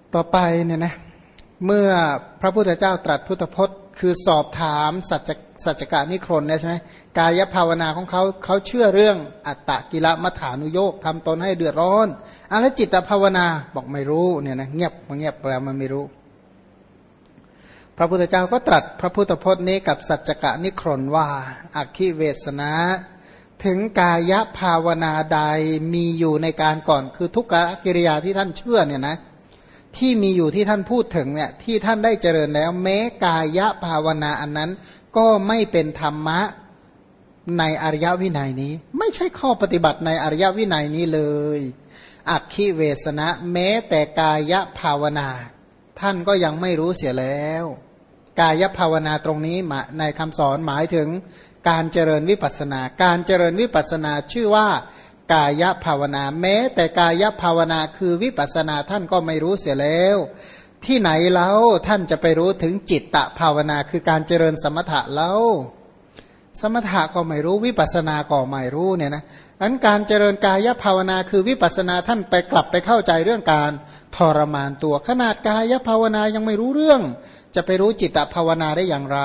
ต่อไปเนี่ยนะเมื่อพระพุทธเจ้าตรัสพุทธพจน์คือสอบถามสัจจการนิครนเนี่ยใช่ไหมกายภาวนาของเขาเชื่อเรื่องอัตตกิลมัฏฐานุโยคทำตนให้เดือดร้อนแล้วจิตภาวนาบอกไม่รู้เนี่ยนะเงียบแล้วมันไม่รู้พระพุทธเจ้าก็ตรัสพระพุทธพจน์นี้กับสัจจกนิครนว่าอัคคิเวสนะถึงกายภาวนาใดมีอยู่ในการก่อนคือทุกขกิริยาที่ท่านเชื่อเนี่ยนะที่มีอยู่ที่ท่านพูดถึงเนี่ยที่ท่านได้เจริญแล้วแม้กายภาวนาอันนั้นก็ไม่เป็นธรรมะในอริยวินัยนี้ไม่ใช่ข้อปฏิบัติในอริยวินัยนี้เลยอัคคิเวสนะแม้แต่กายภาวนาท่านก็ยังไม่รู้เสียแล้วกายภาวนาตรงนี้ในคำสอนหมายถึงการเจริญวิปัสสนาการเจริญวิปัสสนาชื่อว่ากายภาวนาแม้แต่กายภาวนาคือวิปัสสนาท่านก็ไม่รู้เสียแล้วที่ไหนแล้วท่านจะไปรู้ถึงจิตตภาวนาคือการเจริญสมถะแล้วสมถะก็ไม่รู้วิปัสสนาก็ไม่รู้เนี่ยนะอันการเจริญกายภาวนาคือวิปัสสนาท่านไปกลับไปเข้าใจเรื่องการทรมานตัวขนาดกายภาวนายังไม่รู้เรื่องจะไปรู้จิตตภาวนาได้อย่างไร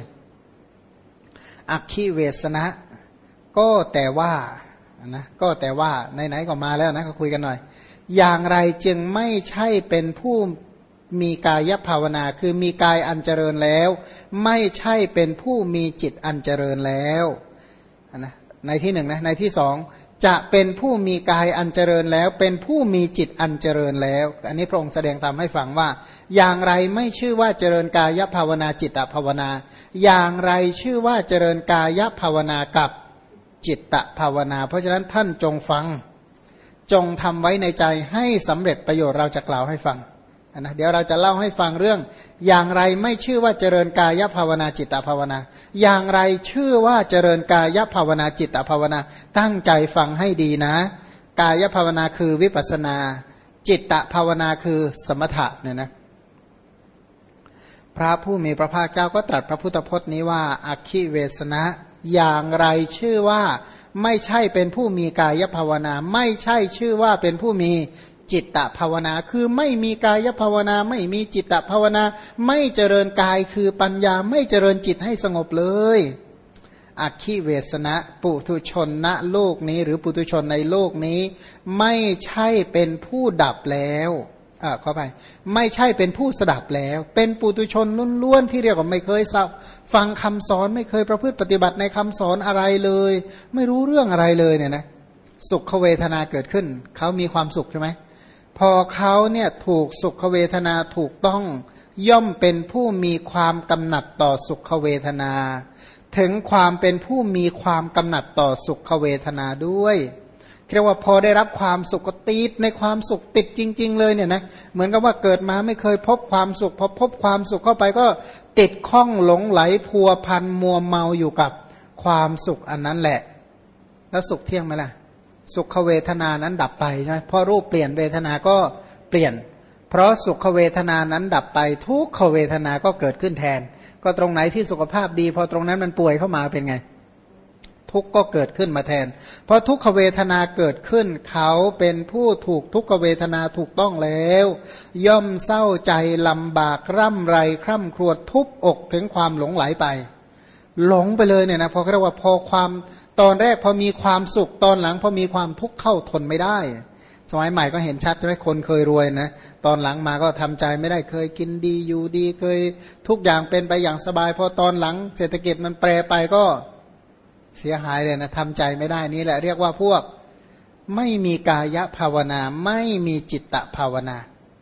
อัคคิเวสนะก็แต่ว่านะก็แต่ว่าไหนๆก็มาแล้วนะก็คุยกันหน่อยอย่างไรจึงไม่ใช่เป็นผู้มีกายภาวนาคือมีกายอันเจริญแล้วไม่ใช่เป็นผู้มีจิตอันเจริญแล้วนะในที่หนึ่งนะในที่สองจะเป็นผู้มีกายอันเจริญแล้วเป็นผู้มีจิตอันเจริญแล้วอันนี้พระองค์แสดงตามให้ฟังว่าอย่างไรไม่ชื่อว่าเจริญกายภาวนาจิตตภาวนาอย่างไรชื่อว่าเจริญกายภาวนากับจิตตภาวนาเพราะฉะนั้นท่านจงฟังจงทำไว้ในใจให้สำเร็จประโยชน์เราจะกล่าวให้ฟังนะเดี๋ยวเราจะเล่าให้ฟังเรื่องอย่างไรไม่ชื่อว่าเจริญกายภาวนาจิตตภาวนาอย่างไรชื่อว่าเจริญกายภาวนาจิตตภาวนาตั้งใจฟังให้ดีนะกายภาวนาคือวิปัสสนาจิตตภาวนาคือสมถะเนี่ยนะพระผู้มีพระภาคเจ้าก็ตรัสพระพุทธพจน์นี้ว่าอัคคิเวสนะอย่างไรชื่อว่าไม่ใช่เป็นผู้มีกายภาวนาไม่ใช่ชื่อว่าเป็นผู้มีจิตตภาวนาคือไม่มีกายภาวนาไม่มีจิตตภาวนาไม่เจริญกายคือปัญญาไม่เจริญจิตให้สงบเลยอัคคิเวสนะปุถุชนณโลกนี้หรือปุถุชนในโลกนี้ไม่ใช่เป็นผู้ดับแล้วขอไปไม่ใช่เป็นผู้สดับแล้วเป็นปุถุชนล้วนๆที่เรียกว่าไม่เคยฟังคำสอนไม่เคยประพฤติปฏิบัติในคำสอนอะไรเลยไม่รู้เรื่องอะไรเลยเนี่ยนะสุขเวทนาเกิดขึ้นเขามีความสุขใช่ไหมพอเขาเนี่ยถูกสุขเวทนาถูกต้องย่อมเป็นผู้มีความกำหนัดต่อสุขเวทนาถึงความเป็นผู้มีความกำหนัดต่อสุขเวทนาด้วยเรียกว่าพอได้รับความสุขก็ติดในความสุขติดจริงๆเลยเนี่ยนะเหมือนกับว่าเกิดมาไม่เคยพบความสุขพอพบความสุขเข้าไปก็ติดข้องหลงไหลพัวพันมัวเมาอยู่กับความสุขอันนั้นแหละแล้วสุขเที่ยงไหมล่ะสุขเวทนานั้นดับไปใช่ไหมพอรูปเปลี่ยนเวทนาก็เปลี่ยนเพราะสุขเวทนานั้นดับไปทุกขเวทนาก็เกิดขึ้นแทนก็ตรงไหนที่สุขภาพดีพอตรงนั้นมันป่วยเข้ามาเป็นไงทุกข์ก็เกิดขึ้นมาแทนเพราะทุกขเวทนาเกิดขึ้นเขาเป็นผู้ถูกทุกขเวทนาถูกต้องแล้วย่อมเศร้าใจลำบากร่ำไรคร่ำครวญทุบอกถึงความหลงไหลไปหลงไปเลยเนี่ยนะพอเรียกว่าพอความตอนแรกพอมีความสุขตอนหลังพอมีความทุกข์เข้าทนไม่ได้สมัยใหม่ก็เห็นชัดใช่ไหมคนเคยรวยนะตอนหลังมาก็ทำใจไม่ได้เคยกินดีอยู่ดีเคยทุกอย่างเป็นไปอย่างสบายพอตอนหลังเศรษฐกิจมันแปรไปก็เสียหายเลยนะทำใจไม่ได้นี่แหละเรียกว่าพวกไม่มีกายภาวนาไม่มีจิตตภาวนา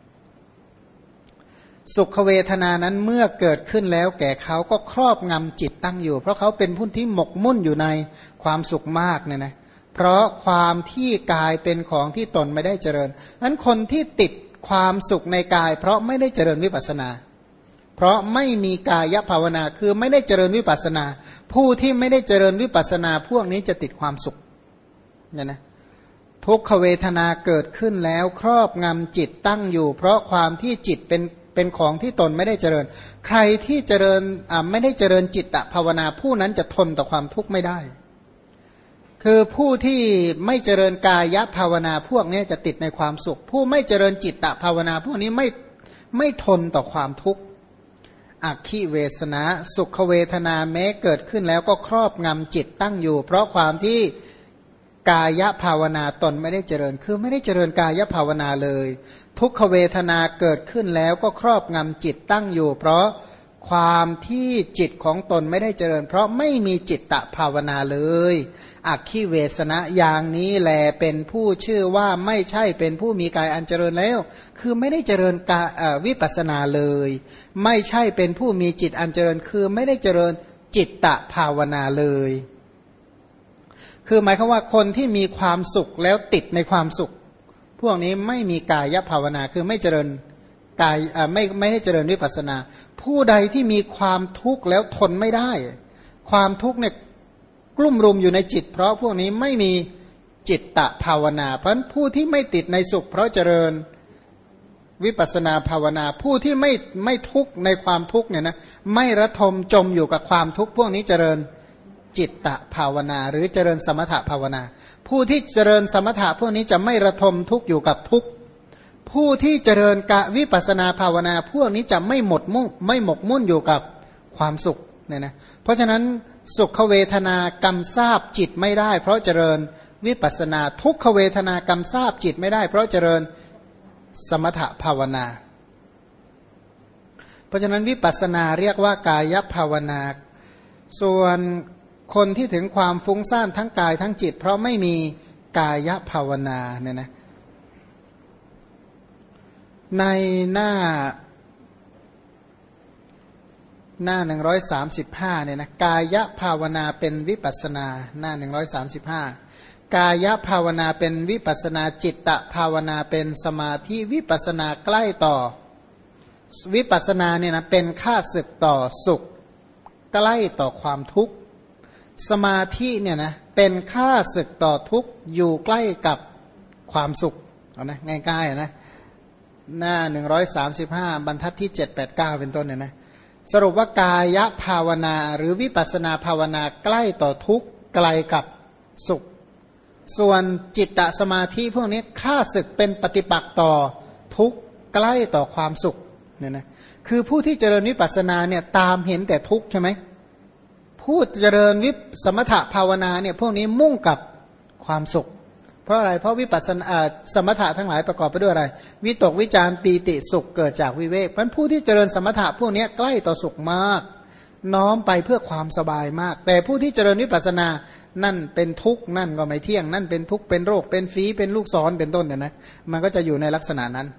สุขเวทนานั้นเมื่อเกิดขึ้นแล้วแก่เขาก็ครอบงำจิตตั้งอยู่เพราะเขาเป็นผู้ที่หมกมุ่นอยู่ในความสุขมากเนี่ยนะเพราะความที่กายเป็นของที่ตนไม่ได้เจริญนั้นคนที่ติดความสุขในกายเพราะไม่ได้เจริญวิปัสสนาเพราะไม่มีกายภาวนาคือไม่ได้เจริญวิปัสสนาผู้ที่ไม่ได้เจริญวิปัสสนาพวกนี้จะติดความสุขเนี่ยนะทุกขเวทนาเกิดขึ้นแล้วครอบงำจิตตั้งอยู่เพราะความที่จิตเป็นของที่ตนไม่ได้เจริญใครที่เจริญไม่ได้เจริญจิตตภาวนาผู้นั้นจะทนต่อความทุกข์ไม่ได้คือผู้ที่ไม่เจริญกายภาวนาพวกนี้จะติดในความสุขผู้ไม่เจริญจิตตภาวนาพวกนี้ไม่ทนต่อความทุกข์อักขิเวสนะสุขเวทนาแม้เกิดขึ้นแล้วก็ครอบงำจิตตั้งอยู่เพราะความที่กายภาวนาตนไม่ได้เจริญคือไม่ได้เจริญกายภาวนาเลยทุกขเวทนาเกิดขึ้นแล้วก็ครอบงำจิตตั้งอยู่เพราะความที่จิตของตนไม่ได้เจริญเพราะไม่มีจิตตภาวนาเลยอักขิเวสนะอย่างนี้แลเป็นผู้ชื่อว่าไม่ใช่เป็นผู้มีกายอันเจริญแล้วคือไม่ได้เจริญกายวิปัสสนาเลยไม่ใช่เป็นผู้มีจิตอันเจริญคือไม่ได้เจริญจิตตภาวนาเลยคือหมายความว่าคนที่มีความสุขแล้วติดในความสุขพวกนี้ไม่มีกายภาวนาคือไม่เจริญกายไม่ได้เจริญวิปัสสนาผู้ใดที่มีความทุกข์แล้วทนไม่ได้ความทุกข์เนี่ยกลุ่มรุมอยู่ในจิตเพราะพวกนี้ไม่มีจิตตภาวนาเพราะฉะนั้นผู้ที่ไม่ติดในสุขเพราะเจริญวิปัสสนาภาวนาผู้ที่ไม่ทุกข์ในความทุกข์เนี่ยนะไม่ระทมจมอยู่กับความทุกข์พวกนี้เจริญจิตตภาวนาหรือเจริญสมถภาวนาผู้ที่เจริญสมถะพวกนี้จะไม่ระทมทุกข์อยู่กับทุกข์ผู้ที่เจริญกะวิปัสสนาภาวนาพวกนี้จะไม่หมกมุ่นอยู่กับความสุขเนี่ยนะเพราะฉะนั้นสุขเวทนากำทราบจิตไม่ได้เพราะเจริญวิปัสสนาทุกขเวทนากำทราบจิตไม่ได้เพราะเจริญสมถภาวนาเพราะฉะนั้นวิปัสสนาเรียกว่ากายภาวนาส่วนคนที่ถึงความฟุ้งซ่านทั้งกายทั้งจิตเพราะไม่มีกายภาวนาเนี่ยนะในหน้า135เนี่ยนะกายภาวนาเป็นวิปัสสนาหน้า135กายภาวนาเป็นวิปัสสนาจิตตภาวนาเป็นสมาธิวิปัสสนาใกล้ต่อวิปัสสนาเนี่ยนะเป็นข้าศึกต่อสุขใกล้ต่อความทุกข์สมาธิเนี่ยนะเป็นข้าศึกต่อทุกข์อยู่ใกล้กับความสุขเอานะง่ายๆนะหน้า135บรรทัดที่789เป็นต้นเนี่ยนะสรุปว่ากายภาวนาหรือวิปัสสนาภาวนาใกล้ต่อทุกข์ไกลกับสุขส่วนจิตตสมาธิพวกนี้ข้าศึกเป็นปฏิปักษ์ต่อทุกข์ใกล้ต่อความสุขเนี่ยนะคือผู้ที่เจริญวิปัสสนาเนี่ยตามเห็นแต่ทุกข์ใช่ไหมผู้เจริญสมถะภาวนาเนี่ยพวกนี้มุ่งกับความสุขเพราะอะไรเพราะวิปัสสนาสมถะทั้งหลายประกอบไปด้วยอะไรวิตกวิจารปีติสุขเกิดจากวิเวกเพราะผู้ที่เจริญสมถะพวกนี้ใกล้ต่อสุขมากน้อมไปเพื่อความสบายมากแต่ผู้ที่เจริญวิปัสสนานั่นเป็นทุกข์นั่นก็ไม่เที่ยงนั่นเป็นทุกข์เป็นโรคเป็นฝีเป็นลูกศรเป็นต้นเนี่ยนะมันก็จะอยู่ในลักษณะนั้น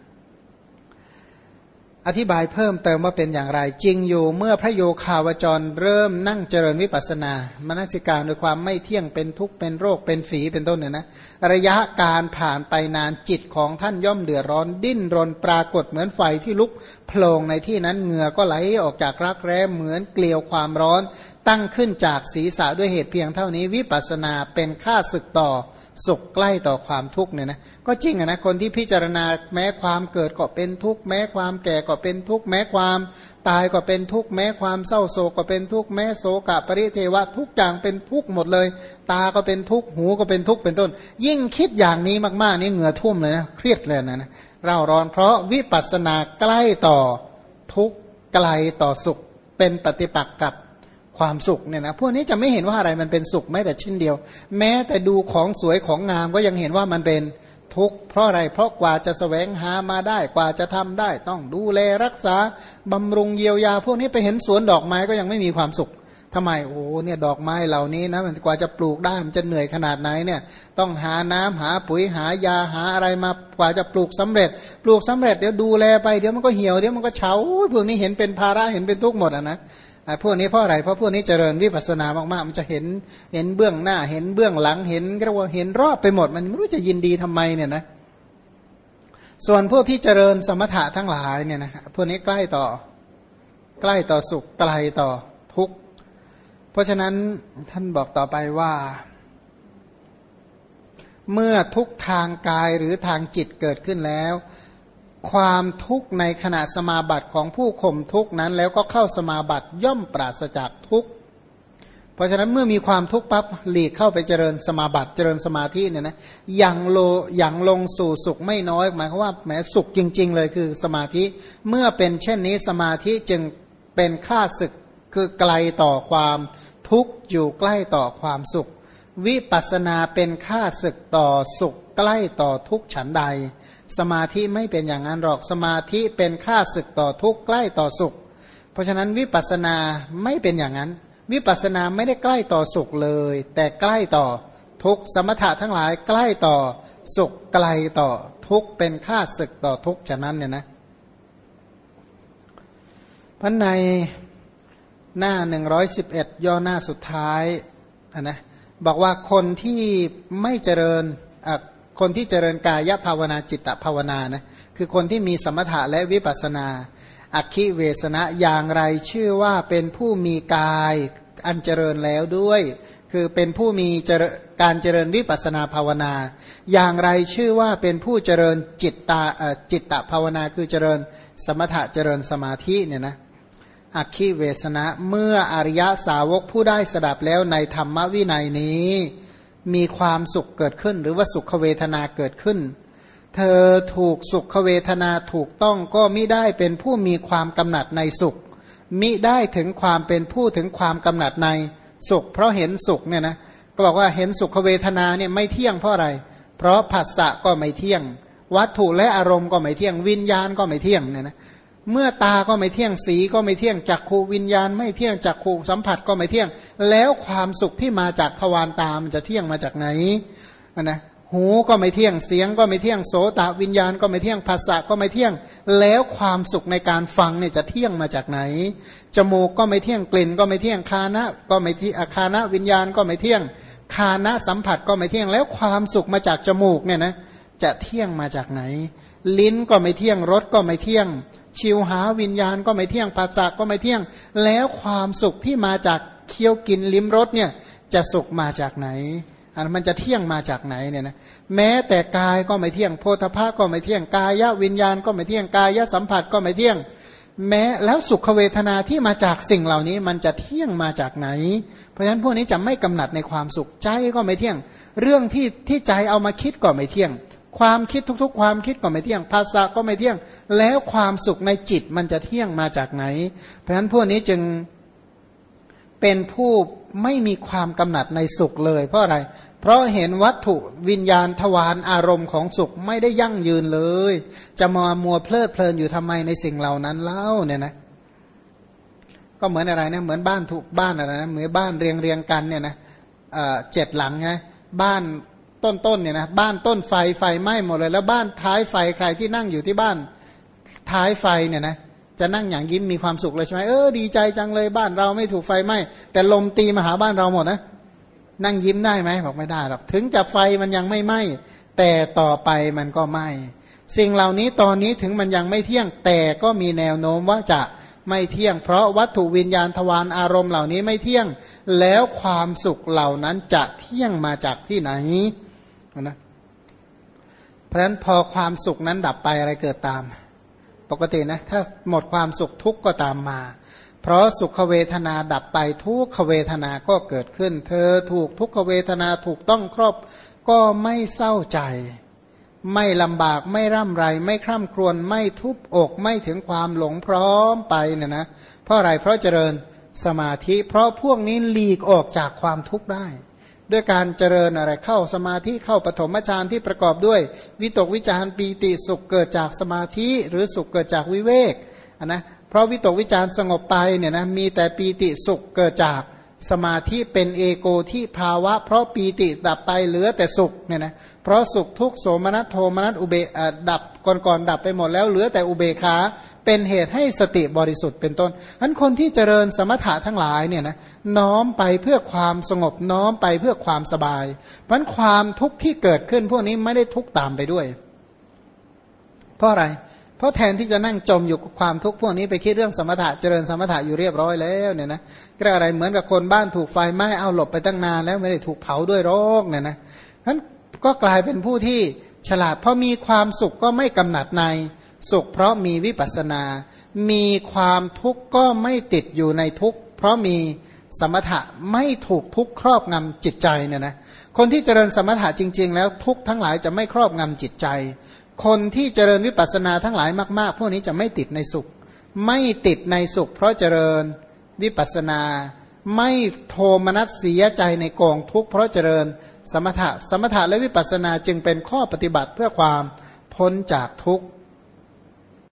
อธิบายเพิ่มเติมว่าเป็นอย่างไรจริงอยู่เมื่อพระโยคาวจรเริ่มนั่งเจริญวิปัสสนามนสิการโดยความไม่เที่ยงเป็นทุกข์เป็นโรคเป็นฝีเป็นต้นเนี่ยนะระยะการผ่านไปนานจิตของท่านย่อมเดือดร้อนดิ้นรนปรากฏเหมือนไฟที่ลุกโผล่ในที่นั้นเหงื่อก็ไหลออกจากรักแร้เหมือนเกลียวความร้อนตั้งขึ้นจากศีรษะด้วยเหตุเพียงเท่านี้วิปัสสนาเป็นข้าศึกต่อสุขใกล้ต่อความทุกข์เนี่ยนะก็จริงนะคนที่พิจารณาแม้ความเกิดก็เป็นทุกข์แม้ความแก่ก็เป็นทุกข์แม้ความตายก็เป็นทุกข์แม้ความเศร้าโศกก็เป็นทุกข์แม้โศกะปริเทวะทุกอย่างเป็นทุกข์หมดเลยตาก็เป็นทุกข์หูก็เป็นทุกข์เป็นต้นยิ่งคิดอย่างนี้มากๆนี่เหงื่อท่วมเลยนะเครียดเลยนะเร่าร้อนเพราะวิปัสสนาใกล้ต่อทุกข์ไกลต่อสุขเป็นปฏิปักษ์กับความสุขเนี่ยนะพวกนี้จะไม่เห็นว่าอะไรมันเป็นสุขแม้แต่ชิ้นเดียวแม้แต่ดูของสวยของงามก็ยังเห็นว่ามันเป็นทุกข์เพราะอะไรเพราะกว่าจะแสวงหามาได้กว่าจะทำได้ต้องดูแลรักษาบำรุงเยียวยาพวกนี้ไปเห็นสวนดอกไม้ก็ยังไม่มีความสุขทำไมโอ้เนี่ยดอกไม้เหล่านี้นะมันกว่าจะปลูกได้มันจะเหนื่อยขนาดไหนเนี่ยต้องหาน้ำหาปุ๋ยหายาหาอะไรมากว่าจะปลูกสำเร็จเดี๋ยวดูแลไปเดี๋ยวมันก็เหี่ยวเดี๋ยวมันก็เฉาพวกนี้เห็นเป็นภาระเห็นเป็นทุกข์หมดนะพวกนี้เพราะอะไรเพราะพวกนี้เจริญวิปัสสนามากๆมันจะเห็นเบื้องหน้าเห็นเบื้องหลังเห็นเรียกว่าเห็นรอบไปหมดมันไม่รู้จะยินดีทำไมเนี่ยนะส่วนพวกที่เจริญสมถะทั้งหลายเนี่ยนะพวกนี้ใกล้ต่อสุขไกลต่อทุกข์เพราะฉะนั้นท่านบอกต่อไปว่าเมื่อทุกทางกายหรือทางจิตเกิดขึ้นแล้วความทุกข์ในขณะสมาบัติของผู้ข่มทุกข์นั้นแล้วก็เข้าสมาบัติย่อมปราศจากทุกข์เพราะฉะนั้นเมื่อมีความทุกข์ปั๊บหลีกเข้าไปเจริญสมาบัติเจริญสมาธิเนี่ยนะอย่างลงสู่สุขไม่น้อยหมายความว่าแหมสุขจริงๆเลยคือสมาธิเมื่อเป็นเช่นนี้สมาธิจึงเป็นข้าศึกคือไกลต่อความทุกข์อยู่ใกล้ต่อความสุขวิปัสสนาเป็นข้าศึกต่อสุขใกล้ต่อทุกข์ฉันใดสมาธิไม่เป็นอย่างนั้นหรอกสมาธิเป็นข้าศึกต่อทุกข์ใกล้ต่อสุขเพราะฉะนั้นวิปัสสนาไม่เป็นอย่างนั้นวิปัสสนาไม่ได้ใกล้ต่อสุขเลยแต่ใกล้ต่อทุกข์สมถะทั้งหลายใกล้ต่อสุขไกลต่อทุกข์เป็นข้าศึกต่อทุกข์ฉะนั้นเนี่ยนะพันในหน้า111ย่อหน้าสุดท้ายนะบอกว่าคนที่ไม่เจริญคนที่เจริญกายภาวนาจิตตภาวนานะคือคนที่มีสมถะและวิปัสสนาอัคคิเวสนะอย่างไรชื่อว่าเป็นผู้มีกายอันเจริญแล้วด้วยคือเป็นผู้มีการเจริญวิปัสสนาภาวนาอย่างไรชื่อว่าเป็นผู้เจริญจิตตภาวนาคือเจริญสมถะเจริญสมาธิเนี่ยนะอัคคิเวสนะเมื่ออริยสาวกผู้ได้สดับแล้วในธรรมวินัยนี้มีความสุขเกิดขึ้นหรือว่าสุขเวทนาเกิดขึ้นเธอถูกสุขเวทนาถูกต้องก็มิได้เป็นผู้มีความกำหนัดในสุขมิได้ถึงความเป็นผู้ถึงความกำหนัดในสุขเพราะเห็นสุขเนี่ยนะก็บอกว่าเห็นสุขเวทนาเนี่ยไม่เที่ยงเพราะอะไรเพราะผัสสะก็ไม่เที่ยงวัตถุและอารมณ์ก็ไม่เที่ยงวิญญาณก็ไม่เที่ยงเนี่ยนะเมื่อตาก็ไม่เที่ยงสีก็ไม่เที่ยงจักขูวิญญาณไม่เที่ยงจักขูสัมผัสก็ไม่เที่ยงแล้วความสุขที่มาจากทวารตามันจะเที่ยงมาจากไหนนะหูก็ไม่เที่ยงเสียงก็ไม่เที่ยงโสตวิญญาณก็ไม่เที่ยงภาษาก็ไม่เที่ยงแล้วความสุขในการฟังเนี่ยจะเที่ยงมาจากไหนจมูกก็ไม่เที่ยงกลิ่นก็ไม่เที่ยงคานะก็ไม่ที่คานะวิญญาณก็ไม่เที่ยงคานะสัมผัสก็ไม่เที่ยงแล้วความสุขมาจากจมูกเนี่ยนะจะเที่ยงมาจากไหนลิ้นก็ไม่เที่ยงรสก็ไม่เที่ยงชิวหาวิญญาณก็ไม่เที่ยงภาษาก็ไม่เที่ยงแล้วความสุขที่มาจากเคี้ยวกินลิ้มรสเนี่ยจะสุขมาจากไหนมันจะเที่ยงมาจากไหนเนี่ยนะแม้แต่กายก็ไม่เที่ยงโพธภาก็ไม่เที่ยงกายวิญญาณก็ไม่เที่ยงกายสัมผัสก็ไม่เที่ยงแม้แล้วสุขเวทนาที่มาจากสิ่งเหล่านี้มันจะเที่ยงมาจากไหนเพราะฉะนั้นพวกนี้จะไม่กำหนัดในความสุขใจก็ไม่เที่ยงเรื่องที่ใจเอามาคิดก็ไม่เที่ยงความคิดทุกๆความคิดก็ไม่เที่ยงภาษาก็ไม่เที่ยงแล้วความสุขในจิตมันจะเที่ยงมาจากไหนเพราะฉะนั้นพวกนี้จึงเป็นผู้ไม่มีความกำหนัดในสุขเลยเพราะอะไรเพราะเห็นวัตถุวิญญาณทวารอารมณ์ของสุขไม่ได้ยั่งยืนเลยจะมัวเพลิดเพลินอยู่ทำไมในสิ่งเหล่านั้นเล่าเนี่ยนะก็เหมือนอะไรนะเหมือนบ้านถูกบ้านอะไรนะเหมือนบ้านเรียงกันเนี่ยนะ7 หลังไงบ้านต้นเนี่ยนะบ้านต้นไฟไหม้หมดเลยแล้วบ้านท้ายไฟใครที่นั่งอยู่ที่บ้านท้ายไฟเนี่ยนะจะนั่งอย่างยิ้มมีความสุขเลยใช่ไหมดีใจจังเลยบ้านเราไม่ถูกไฟไหม้แต่ลมตีมาหาบ้านเราหมดนะนั่งยิ้มได้ไหมบอกไม่ได้หรอกถึงจะไฟมันยังไม่ไหม้แต่ต่อไปมันก็ไหม้สิ่งเหล่านี้ตอนนี้ถึงมันยังไม่เที่ยงแต่ก็มีแนวโน้มว่าจะไม่เที่ยงเพราะวัตถุวิญญาณทวารอารมณ์เหล่านี้ไม่เที่ยงแล้วความสุขเหล่านั้นจะเที่ยงมาจากที่ไหนนะเพราะฉะนั้นพอความสุขนั้นดับไปอะไรเกิดตามปกตินะถ้าหมดความสุขทุกข์ก็ตามมาเพราะสุขเวทนาดับไปทุกขเวทนาก็เกิดขึ้นเธอถูกทุกขเวทนาถูกต้องครอบก็ไม่เศร้าใจไม่ลำบากไม่ร่ำไรไม่คร่ำครวญไม่ทุบอกไม่ถึงความหลงพร้อมไปเนี่ยนะเพราะอะไรเพราะเจริญสมาธิเพราะพวกนี้หลีกออกจากความทุกข์ได้ด้วยการเจริญอะไรเข้าสมาธิเข้าปฐมฌานที่ประกอบด้วยวิตกวิจารปีติสุขเกิดจากสมาธิหรือสุขเกิดจากวิเวกนะเพราะวิตกวิจารสงบไปเนี่ยนะมีแต่ปีติสุขเกิดจากสมาธิเป็นเอโกที่ภาวะเพราะปีติดับไปเหลือแต่สุขเนี่ยนะเพราะสุขทุกโสมนัสโทมนัสอุเบดับก่อนดับไปหมดแล้วเหลือแต่อุเบกขาเป็นเหตุให้สติบริสุทธิ์เป็นต้นอันคนที่เจริญสมถะทั้งหลายเนี่ยนะน้อมไปเพื่อความสงบน้อมไปเพื่อความสบายเพราะความทุกข์ที่เกิดขึ้นพวกนี้ไม่ได้ทุกข์ตามไปด้วยเพราะอะไรเพราะแทนที่จะนั่งจมอยู่กับความทุกข์พวกนี้ไปคิดเรื่องสมถะเจริญสมถะอยู่เรียบร้อยแล้วเนี่ยนะก็อะไรเหมือนกับคนบ้านถูกไฟไหม้เอาหลบไปตั้งนานแล้วไม่ได้ถูกเผาด้วยโรคเนี่ยนะนั้นก็กลายเป็นผู้ที่ฉลาดเพราะมีความสุขก็ไม่กำหนัดในสุขเพราะมีวิปัสสนามีความทุกข์ก็ไม่ติดอยู่ในทุกข์เพราะมีสมถะไม่ถูกทุกข์ครอบงำจิตใจเนี่ยนะคนที่เจริญสมถะจริงๆแล้วทุกข์ทั้งหลายจะไม่ครอบงำจิตใจคนที่เจริญวิปัสสนาทั้งหลายมากๆพวกนี้จะไม่ติดในสุขไม่ติดในสุขเพราะเจริญวิปัสสนาไม่โทมนัสเสียใจในกองทุกข์เพราะเจริญสมถะและวิปัสสนาจึงเป็นข้อปฏิบัติเพื่อความพ้นจากทุกข์